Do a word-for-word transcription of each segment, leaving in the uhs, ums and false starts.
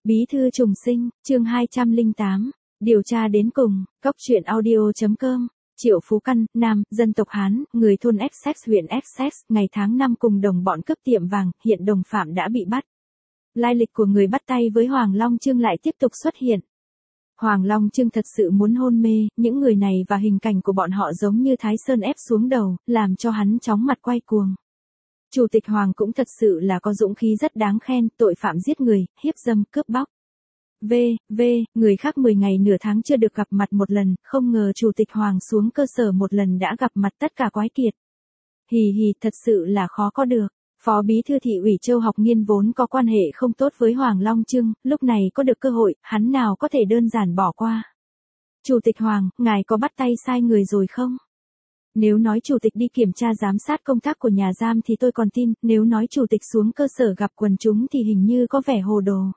Bí thư trùng sinh, chương hai trăm lẻ tám, điều tra đến cùng, cóc truyện audio.com, Triệu Phú Căn, nam, dân tộc Hán, người thôn Essex huyện Essex, ngày tháng năm cùng đồng bọn cướp tiệm vàng, hiện đồng phạm đã bị bắt. Lai lịch của người bắt tay với Hoàng Long Trương lại tiếp tục xuất hiện. Hoàng Long Trương thật sự muốn hôn mê, những người này và hình cảnh của bọn họ giống như Thái Sơn ép xuống đầu, làm cho hắn chóng mặt quay cuồng. Chủ tịch Hoàng cũng thật sự là có dũng khí rất đáng khen, tội phạm giết người, hiếp dâm, cướp bóc. V, V, người khác mười ngày nửa tháng chưa được gặp mặt một lần, không ngờ Chủ tịch Hoàng xuống cơ sở một lần đã gặp mặt tất cả quái kiệt. Hì hì, thật sự là khó có được. Phó Bí thư thị ủy Châu Học Nghiên vốn có quan hệ không tốt với Hoàng Long Trương, lúc này có được cơ hội, hắn nào có thể đơn giản bỏ qua. Chủ tịch Hoàng, ngài có bắt tay sai người rồi không? Nếu nói chủ tịch đi kiểm tra giám sát công tác của nhà giam thì tôi còn tin, nếu nói chủ tịch xuống cơ sở gặp quần chúng thì hình như có vẻ hồ đồ.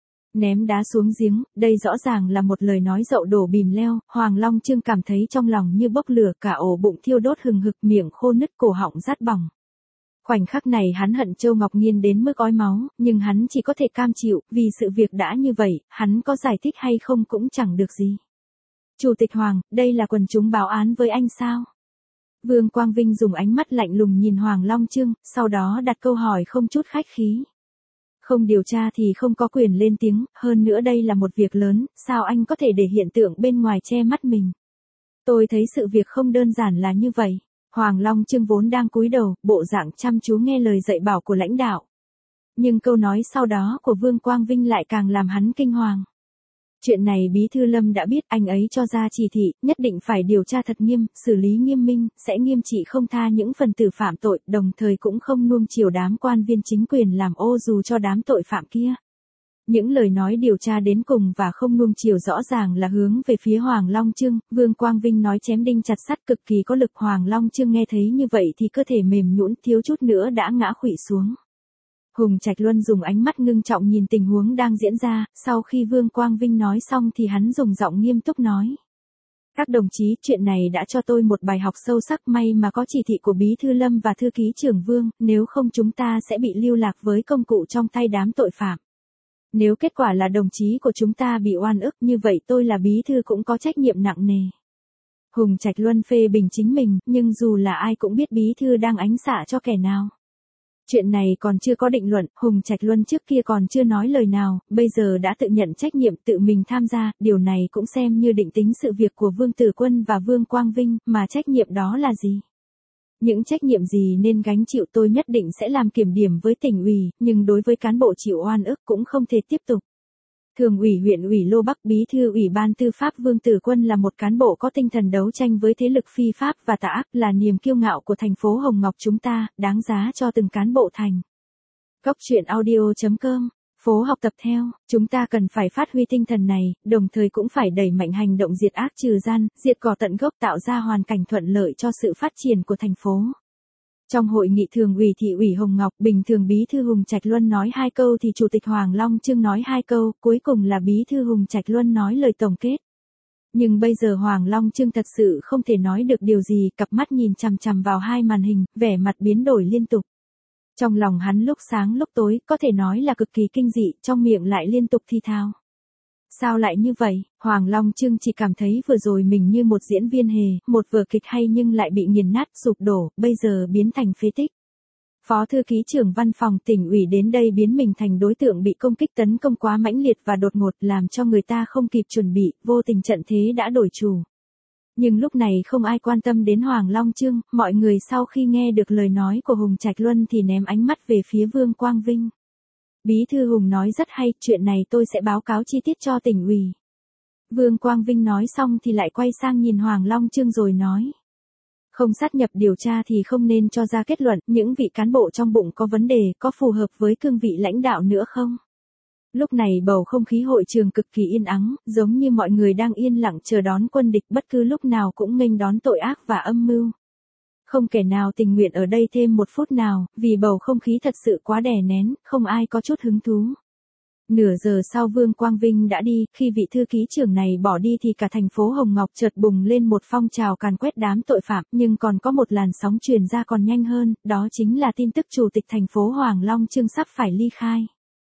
Ném đá xuống giếng, đây rõ ràng là một lời nói dậu đổ bìm leo, Hoàng Long Trương cảm thấy trong lòng như bốc lửa, cả ổ bụng thiêu đốt hừng hực, miệng khô nứt, cổ họng rát bỏng. Khoảnh khắc này hắn hận Châu Ngọc Nghiên đến mức ói máu, nhưng hắn chỉ có thể cam chịu, vì sự việc đã như vậy, hắn có giải thích hay không cũng chẳng được gì. Chủ tịch Hoàng, đây là quần chúng báo án với anh sao? Vương Quang Vinh dùng ánh mắt lạnh lùng nhìn Hoàng Long Trương, sau đó đặt câu hỏi không chút khách khí. Không điều tra thì không có quyền lên tiếng, hơn nữa đây là một việc lớn, sao anh có thể để hiện tượng bên ngoài che mắt mình? Tôi thấy sự việc không đơn giản là như vậy. Hoàng Long Trương vốn đang cúi đầu, bộ dạng chăm chú nghe lời dạy bảo của lãnh đạo. Nhưng câu nói sau đó của Vương Quang Vinh lại càng làm hắn kinh hoàng. Chuyện này Bí thư Lâm đã biết, anh ấy cho ra chỉ thị, nhất định phải điều tra thật nghiêm, xử lý nghiêm minh, sẽ nghiêm trị không tha những phần tử phạm tội, đồng thời cũng không nuông chiều đám quan viên chính quyền làm ô dù cho đám tội phạm kia. Những lời nói điều tra đến cùng và không nuông chiều rõ ràng là hướng về phía Hoàng Long Trương, Vương Quang Vinh nói chém đinh chặt sắt cực kỳ có lực. Hoàng Long Trương nghe thấy như vậy thì cơ thể mềm nhũn, thiếu chút nữa đã ngã khuỵu xuống. Hùng Trạch Luân dùng ánh mắt ngưng trọng nhìn tình huống đang diễn ra, sau khi Vương Quang Vinh nói xong thì hắn dùng giọng nghiêm túc nói. Các đồng chí, chuyện này đã cho tôi một bài học sâu sắc, may mà có chỉ thị của Bí thư Lâm và Thư ký trưởng Vương, nếu không chúng ta sẽ bị lưu lạc với công cụ trong tay đám tội phạm. Nếu kết quả là đồng chí của chúng ta bị oan ức, như vậy tôi là bí thư cũng có trách nhiệm nặng nề. Hùng Trạch Luân phê bình chính mình, nhưng dù là ai cũng biết bí thư đang ánh xạ cho kẻ nào. Chuyện này còn chưa có định luận, Hùng Trạch Luân trước kia còn chưa nói lời nào, bây giờ đã tự nhận trách nhiệm, tự mình tham gia, điều này cũng xem như định tính sự việc của Vương Tử Quân và Vương Quang Vinh, mà trách nhiệm đó là gì? Những trách nhiệm gì nên gánh chịu tôi nhất định sẽ làm kiểm điểm với tỉnh ủy, nhưng đối với cán bộ chịu oan ức cũng không thể tiếp tục. Thường ủy huyện ủy Lô Bắc, Bí thư Ủy ban Tư pháp Vương Tử Quân là một cán bộ có tinh thần đấu tranh với thế lực phi pháp và tà ác, là niềm kiêu ngạo của thành phố Hồng Ngọc chúng ta, đáng giá cho từng cán bộ thành. Cóc truyện audio.com, phố học tập theo, chúng ta cần phải phát huy tinh thần này, đồng thời cũng phải đẩy mạnh hành động diệt ác trừ gian, diệt cỏ tận gốc, tạo ra hoàn cảnh thuận lợi cho sự phát triển của thành phố. Trong hội nghị thường ủy thị ủy Hồng Ngọc, bình thường Bí thư Hùng Trạch Luân nói hai câu thì Chủ tịch Hoàng Long Trương nói hai câu, cuối cùng là Bí thư Hùng Trạch Luân nói lời tổng kết. Nhưng bây giờ Hoàng Long Trương thật sự không thể nói được điều gì, cặp mắt nhìn chằm chằm vào hai màn hình, vẻ mặt biến đổi liên tục. Trong lòng hắn lúc sáng lúc tối, có thể nói là cực kỳ kinh dị, trong miệng lại liên tục thi thao. Sao lại như vậy? Hoàng Long Trương chỉ cảm thấy vừa rồi mình như một diễn viên hề, một vở kịch hay nhưng lại bị nghiền nát, sụp đổ, bây giờ biến thành phế tích. Phó thư ký trưởng văn phòng tỉnh ủy đến đây biến mình thành đối tượng bị công kích tấn công quá mãnh liệt và đột ngột, làm cho người ta không kịp chuẩn bị, vô tình trận thế đã đổi chủ. Nhưng lúc này không ai quan tâm đến Hoàng Long Trương, mọi người sau khi nghe được lời nói của Hùng Trạch Luân thì ném ánh mắt về phía Vương Quang Vinh. Bí thư Hùng nói rất hay, chuyện này tôi sẽ báo cáo chi tiết cho tỉnh ủy. Vương Quang Vinh nói xong thì lại quay sang nhìn Hoàng Long Trương rồi nói. Không sát nhập điều tra thì không nên cho ra kết luận, những vị cán bộ trong bụng có vấn đề, có phù hợp với cương vị lãnh đạo nữa không? Lúc này bầu không khí hội trường cực kỳ yên ắng, giống như mọi người đang yên lặng chờ đón quân địch, bất cứ lúc nào cũng nghênh đón tội ác và âm mưu. Không kẻ nào tình nguyện ở đây thêm một phút nào, vì bầu không khí thật sự quá đè nén, không ai có chút hứng thú. Nửa giờ sau Vương Quang Vinh đã đi, khi vị thư ký trưởng này bỏ đi thì cả thành phố Hồng Ngọc chợt bùng lên một phong trào càn quét đám tội phạm, nhưng còn có một làn sóng truyền ra còn nhanh hơn, đó chính là tin tức Chủ tịch thành phố Hoàng Long Trương sắp phải ly khai.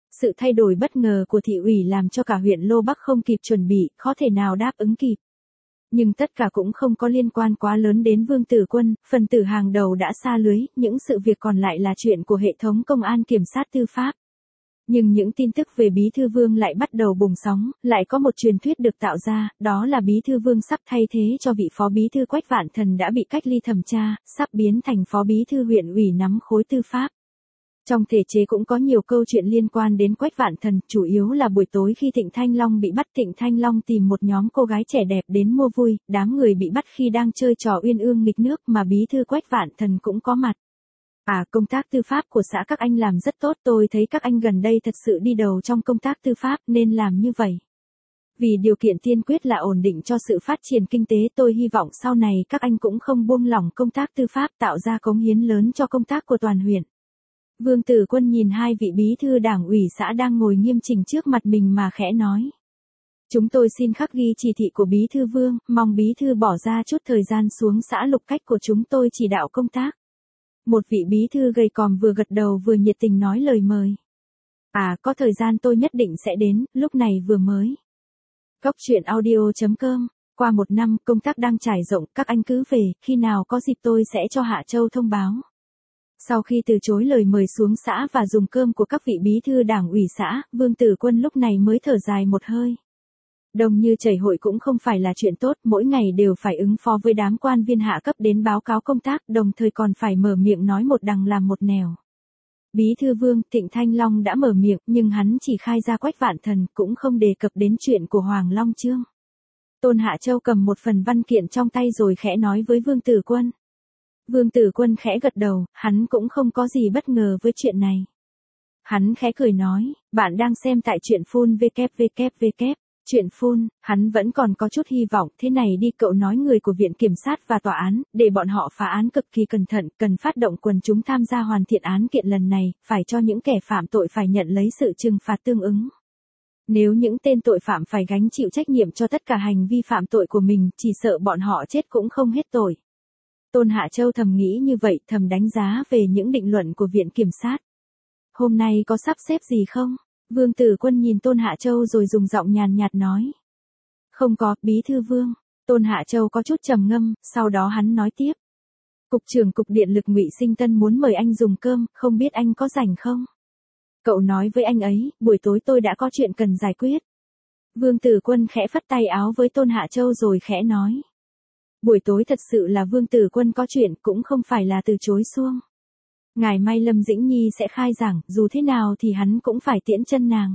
Sự thay đổi bất ngờ của thị ủy làm cho cả huyện Lô Bắc không kịp chuẩn bị, khó thể nào đáp ứng kịp. Nhưng tất cả cũng không có liên quan quá lớn đến Vương Tử Quân, phần tử hàng đầu đã sa lưới, những sự việc còn lại là chuyện của hệ thống công an kiểm sát tư pháp. Nhưng những tin tức về Bí Thư Vương lại bắt đầu bùng sóng, lại có một truyền thuyết được tạo ra, đó là Bí Thư Vương sắp thay thế cho vị Phó Bí Thư Quách Vạn Thần đã bị cách ly thẩm tra, sắp biến thành Phó Bí Thư huyện ủy nắm khối tư pháp. Trong thể chế cũng có nhiều câu chuyện liên quan đến Quách Vạn Thần, chủ yếu là buổi tối khi Thịnh Thanh Long bị bắt. Thịnh Thanh Long tìm một nhóm cô gái trẻ đẹp đến mua vui, đám người bị bắt khi đang chơi trò uyên ương nghịch nước mà Bí Thư Quách Vạn Thần cũng có mặt. À, công tác tư pháp của xã các anh làm rất tốt, tôi thấy các anh gần đây thật sự đi đầu trong công tác tư pháp nên làm như vậy. Vì điều kiện tiên quyết là ổn định cho sự phát triển kinh tế, tôi hy vọng sau này các anh cũng không buông lỏng công tác tư pháp, tạo ra cống hiến lớn cho công tác của toàn huyện. Vương Tử Quân nhìn hai vị bí thư đảng ủy xã đang ngồi nghiêm chỉnh trước mặt mình mà khẽ nói. Chúng tôi xin khắc ghi chỉ thị của Bí Thư Vương, mong Bí Thư bỏ ra chút thời gian xuống xã Lục Cách của chúng tôi chỉ đạo công tác. Một vị bí thư gầy còm vừa gật đầu vừa nhiệt tình nói lời mời. À, có thời gian tôi nhất định sẽ đến, lúc này vừa mới. Cốc truyện audio chấm com, qua một năm công tác đang trải rộng, các anh cứ về, khi nào có dịp tôi sẽ cho Hạ Châu thông báo. Sau khi từ chối lời mời xuống xã và dùng cơm của các vị bí thư đảng ủy xã, Vương Tử Quân lúc này mới thở dài một hơi. Đông như chảy hội cũng không phải là chuyện tốt, mỗi ngày đều phải ứng phó với đám quan viên hạ cấp đến báo cáo công tác, đồng thời còn phải mở miệng nói một đằng làm một nẻo. Bí thư Vương, Thịnh Thanh Long đã mở miệng, nhưng hắn chỉ khai ra Quách Vạn Thần, cũng không đề cập đến chuyện của Hoàng Long Chương. Tôn Hạ Châu cầm một phần văn kiện trong tay rồi khẽ nói với Vương Tử Quân. Vương Tử Quân khẽ gật đầu, hắn cũng không có gì bất ngờ với chuyện này. Hắn khẽ cười nói, bạn đang xem tại truyện phun vê kép vê kép vê kép. Chuyện phun, hắn vẫn còn có chút hy vọng, thế này đi, cậu nói người của Viện Kiểm sát và Tòa án, để bọn họ phá án cực kỳ cẩn thận, cần phát động quần chúng tham gia hoàn thiện án kiện lần này, phải cho những kẻ phạm tội phải nhận lấy sự trừng phạt tương ứng. Nếu những tên tội phạm phải gánh chịu trách nhiệm cho tất cả hành vi phạm tội của mình, chỉ sợ bọn họ chết cũng không hết tội. Tôn Hạ Châu thầm nghĩ như vậy, thầm đánh giá về những định luận của Viện Kiểm sát. Hôm nay có sắp xếp gì không? Vương Tử Quân nhìn Tôn Hạ Châu rồi dùng giọng nhàn nhạt nói. Không có, Bí Thư Vương. Tôn Hạ Châu có chút trầm ngâm, sau đó hắn nói tiếp. Cục trưởng Cục Điện lực Ngụy Sinh Tân muốn mời anh dùng cơm, không biết anh có rảnh không? Cậu nói với anh ấy, buổi tối tôi đã có chuyện cần giải quyết. Vương Tử Quân khẽ phất tay áo với Tôn Hạ Châu rồi khẽ nói. Buổi tối thật sự là Vương Tử Quân có chuyện, cũng không phải là từ chối xuông. Ngày mai Lâm Dĩnh Nhi sẽ khai giảng, dù thế nào thì hắn cũng phải tiễn chân nàng.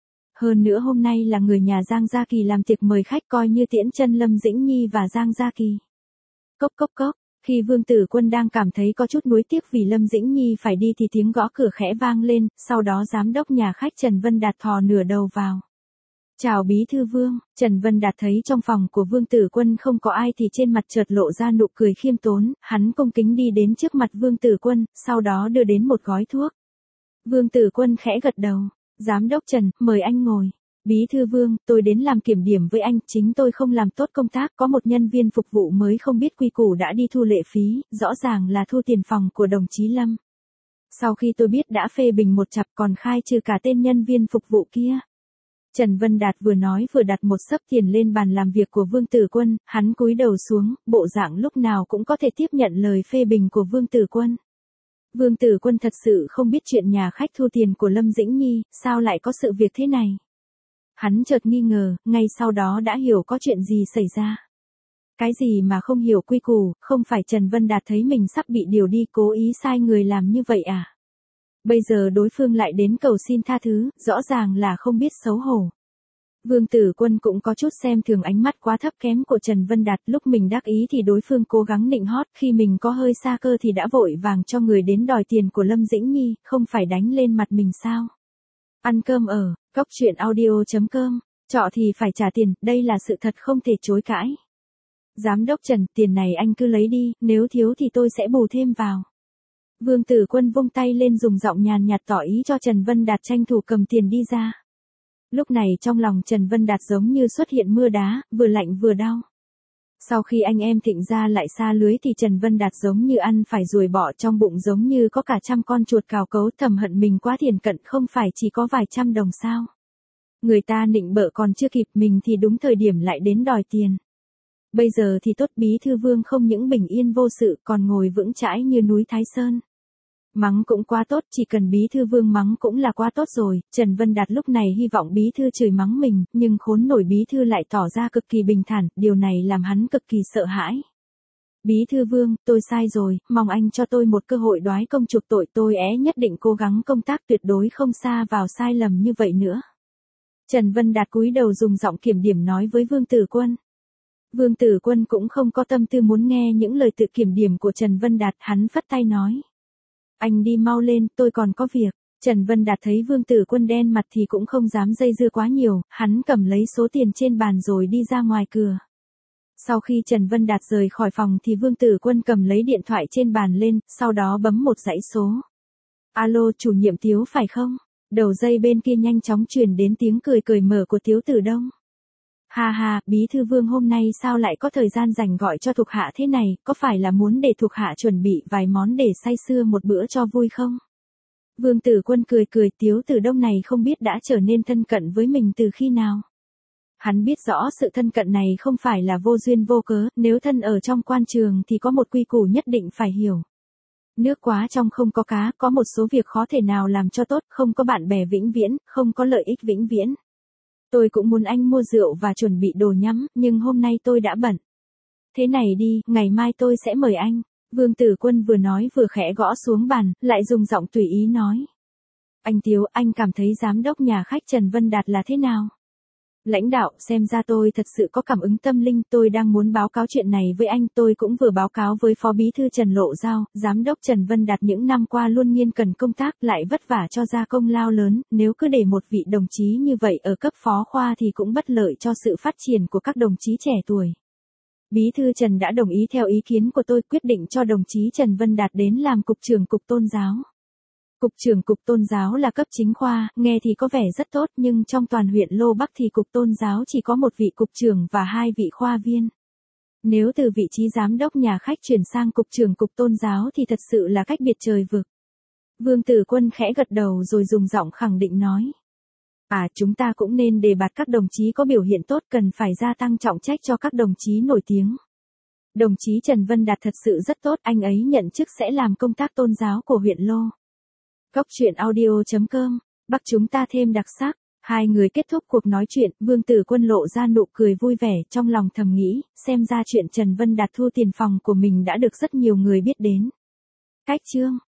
Hơn nữa hôm nay là người nhà Giang Gia Kỳ làm tiệc mời khách, coi như tiễn chân Lâm Dĩnh Nhi và Giang Gia Kỳ. Cốc cốc cốc, khi Vương Tử Quân đang cảm thấy có chút nuối tiếc vì Lâm Dĩnh Nhi phải đi thì tiếng gõ cửa khẽ vang lên, sau đó giám đốc nhà khách Trần Vân Đạt thò nửa đầu vào. Chào Bí Thư Vương, Trần Vân Đạt thấy trong phòng của Vương Tử Quân không có ai thì trên mặt chợt lộ ra nụ cười khiêm tốn, hắn cung kính đi đến trước mặt Vương Tử Quân, sau đó đưa đến một gói thuốc. Vương Tử Quân khẽ gật đầu, giám đốc Trần, mời anh ngồi. Bí Thư Vương, tôi đến làm kiểm điểm với anh, chính tôi không làm tốt công tác, có một nhân viên phục vụ mới không biết quy củ đã đi thu lệ phí, rõ ràng là thu tiền phòng của đồng chí Lâm. Sau khi tôi biết đã phê bình một chặp còn khai trừ cả tên nhân viên phục vụ kia. Trần Vân Đạt vừa nói vừa đặt một xấp tiền lên bàn làm việc của Vương Tử Quân, hắn cúi đầu xuống, bộ dạng lúc nào cũng có thể tiếp nhận lời phê bình của Vương Tử Quân. Vương Tử Quân thật sự không biết chuyện nhà khách thu tiền của Lâm Dĩnh Nhi, sao lại có sự việc thế này. Hắn chợt nghi ngờ, ngay sau đó đã hiểu có chuyện gì xảy ra. Cái gì mà không hiểu quy củ, không phải Trần Vân Đạt thấy mình sắp bị điều đi cố ý sai người làm như vậy à? Bây giờ đối phương lại đến cầu xin tha thứ, rõ ràng là không biết xấu hổ. Vương Tử Quân cũng có chút xem thường ánh mắt quá thấp kém của Trần Vân Đạt, lúc mình đắc ý thì đối phương cố gắng nịnh hót, khi mình có hơi xa cơ thì đã vội vàng cho người đến đòi tiền của Lâm Dĩnh Nhi, không phải đánh lên mặt mình sao? Ăn cơm ở, cốc truyện audio chấm com, trọ thì phải trả tiền, đây là sự thật không thể chối cãi. Giám đốc Trần, tiền này anh cứ lấy đi, nếu thiếu thì tôi sẽ bù thêm vào. Vương Tử Quân vung tay lên dùng giọng nhàn nhạt tỏ ý cho Trần Vân Đạt tranh thủ cầm tiền đi ra. Lúc này trong lòng Trần Vân Đạt giống như xuất hiện mưa đá, vừa lạnh vừa đau. Sau khi anh em Thịnh ra lại xa lưới thì Trần Vân Đạt giống như ăn phải ruồi bọ trong bụng, giống như có cả trăm con chuột cào cấu, thầm hận mình quá thiển cận, không phải chỉ có vài trăm đồng sao. Người ta nịnh bợ còn chưa kịp, mình thì đúng thời điểm lại đến đòi tiền. Bây giờ thì tốt, Bí Thư Vương không những bình yên vô sự còn ngồi vững chãi như núi Thái Sơn. Mắng cũng quá tốt, chỉ cần Bí Thư Vương mắng cũng là quá tốt rồi. Trần Vân Đạt lúc này hy vọng Bí Thư chửi mắng mình, nhưng khốn nổi Bí Thư lại tỏ ra cực kỳ bình thản, điều này làm hắn cực kỳ sợ hãi. Bí Thư Vương, tôi sai rồi, mong anh cho tôi một cơ hội đoái công chuộc tội, tôi é nhất định cố gắng công tác, tuyệt đối không sa vào sai lầm như vậy nữa. Trần Vân Đạt cúi đầu dùng giọng kiểm điểm nói với Vương Tử Quân. Vương Tử Quân cũng không có tâm tư muốn nghe những lời tự kiểm điểm của Trần Vân Đạt, hắn phất tay nói. Anh đi mau lên, tôi còn có việc. Trần Vân Đạt thấy Vương Tử Quân đen mặt thì cũng không dám dây dưa quá nhiều, hắn cầm lấy số tiền trên bàn rồi đi ra ngoài cửa. Sau khi Trần Vân Đạt rời khỏi phòng thì Vương Tử Quân cầm lấy điện thoại trên bàn lên, sau đó bấm một dãy số. Alo, chủ nhiệm Tiếu phải không? Đầu dây bên kia nhanh chóng truyền đến tiếng cười cười mở của Tiếu Tử Đông. Ha ha, Bí Thư Vương hôm nay sao lại có thời gian rảnh gọi cho thuộc hạ thế này, có phải là muốn để thuộc hạ chuẩn bị vài món để say sưa một bữa cho vui không? Vương Tử Quân cười cười, Tiếu Tử Đông này không biết đã trở nên thân cận với mình từ khi nào. Hắn biết rõ sự thân cận này không phải là vô duyên vô cớ, nếu thân ở trong quan trường thì có một quy củ nhất định phải hiểu. Nước quá trong không có cá, có một số việc khó thể nào làm cho tốt, không có bạn bè vĩnh viễn, không có lợi ích vĩnh viễn. Tôi cũng muốn anh mua rượu và chuẩn bị đồ nhắm, nhưng hôm nay tôi đã bận. Thế này đi, ngày mai tôi sẽ mời anh. Vương Tử Quân vừa nói vừa khẽ gõ xuống bàn, lại dùng giọng tùy ý nói. Anh Tiếu, anh cảm thấy giám đốc nhà khách Trần Vân Đạt là thế nào? Lãnh đạo, xem ra tôi thật sự có cảm ứng tâm linh, tôi đang muốn báo cáo chuyện này với anh, tôi cũng vừa báo cáo với Phó Bí Thư Trần Lộ Giao, Giám đốc Trần Vân Đạt những năm qua luôn nghiên cần công tác, lại vất vả cho ra công lao lớn, nếu cứ để một vị đồng chí như vậy ở cấp phó khoa thì cũng bất lợi cho sự phát triển của các đồng chí trẻ tuổi. Bí Thư Trần đã đồng ý theo ý kiến của tôi, quyết định cho đồng chí Trần Vân Đạt đến làm cục trưởng cục tôn giáo. Cục trưởng cục tôn giáo là cấp chính khoa, nghe thì có vẻ rất tốt, nhưng trong toàn huyện Lô Bắc thì cục tôn giáo chỉ có một vị cục trưởng và hai vị khoa viên. Nếu từ vị trí giám đốc nhà khách chuyển sang cục trưởng cục tôn giáo thì thật sự là cách biệt trời vực. Vương Tử Quân khẽ gật đầu rồi dùng giọng khẳng định nói. À, chúng ta cũng nên đề bạt các đồng chí có biểu hiện tốt, cần phải gia tăng trọng trách cho các đồng chí nổi tiếng. Đồng chí Trần Vân Đạt thật sự rất tốt, anh ấy nhận chức sẽ làm công tác tôn giáo của huyện Lô. Góc truyện audio chấm com, Bắc chúng ta thêm đặc sắc. Hai người kết thúc cuộc nói chuyện, Vương Tử Quân lộ ra nụ cười vui vẻ, trong lòng thầm nghĩ, xem ra chuyện Trần Vân Đạt thu tiền phòng của mình đã được rất nhiều người biết đến. Cách chương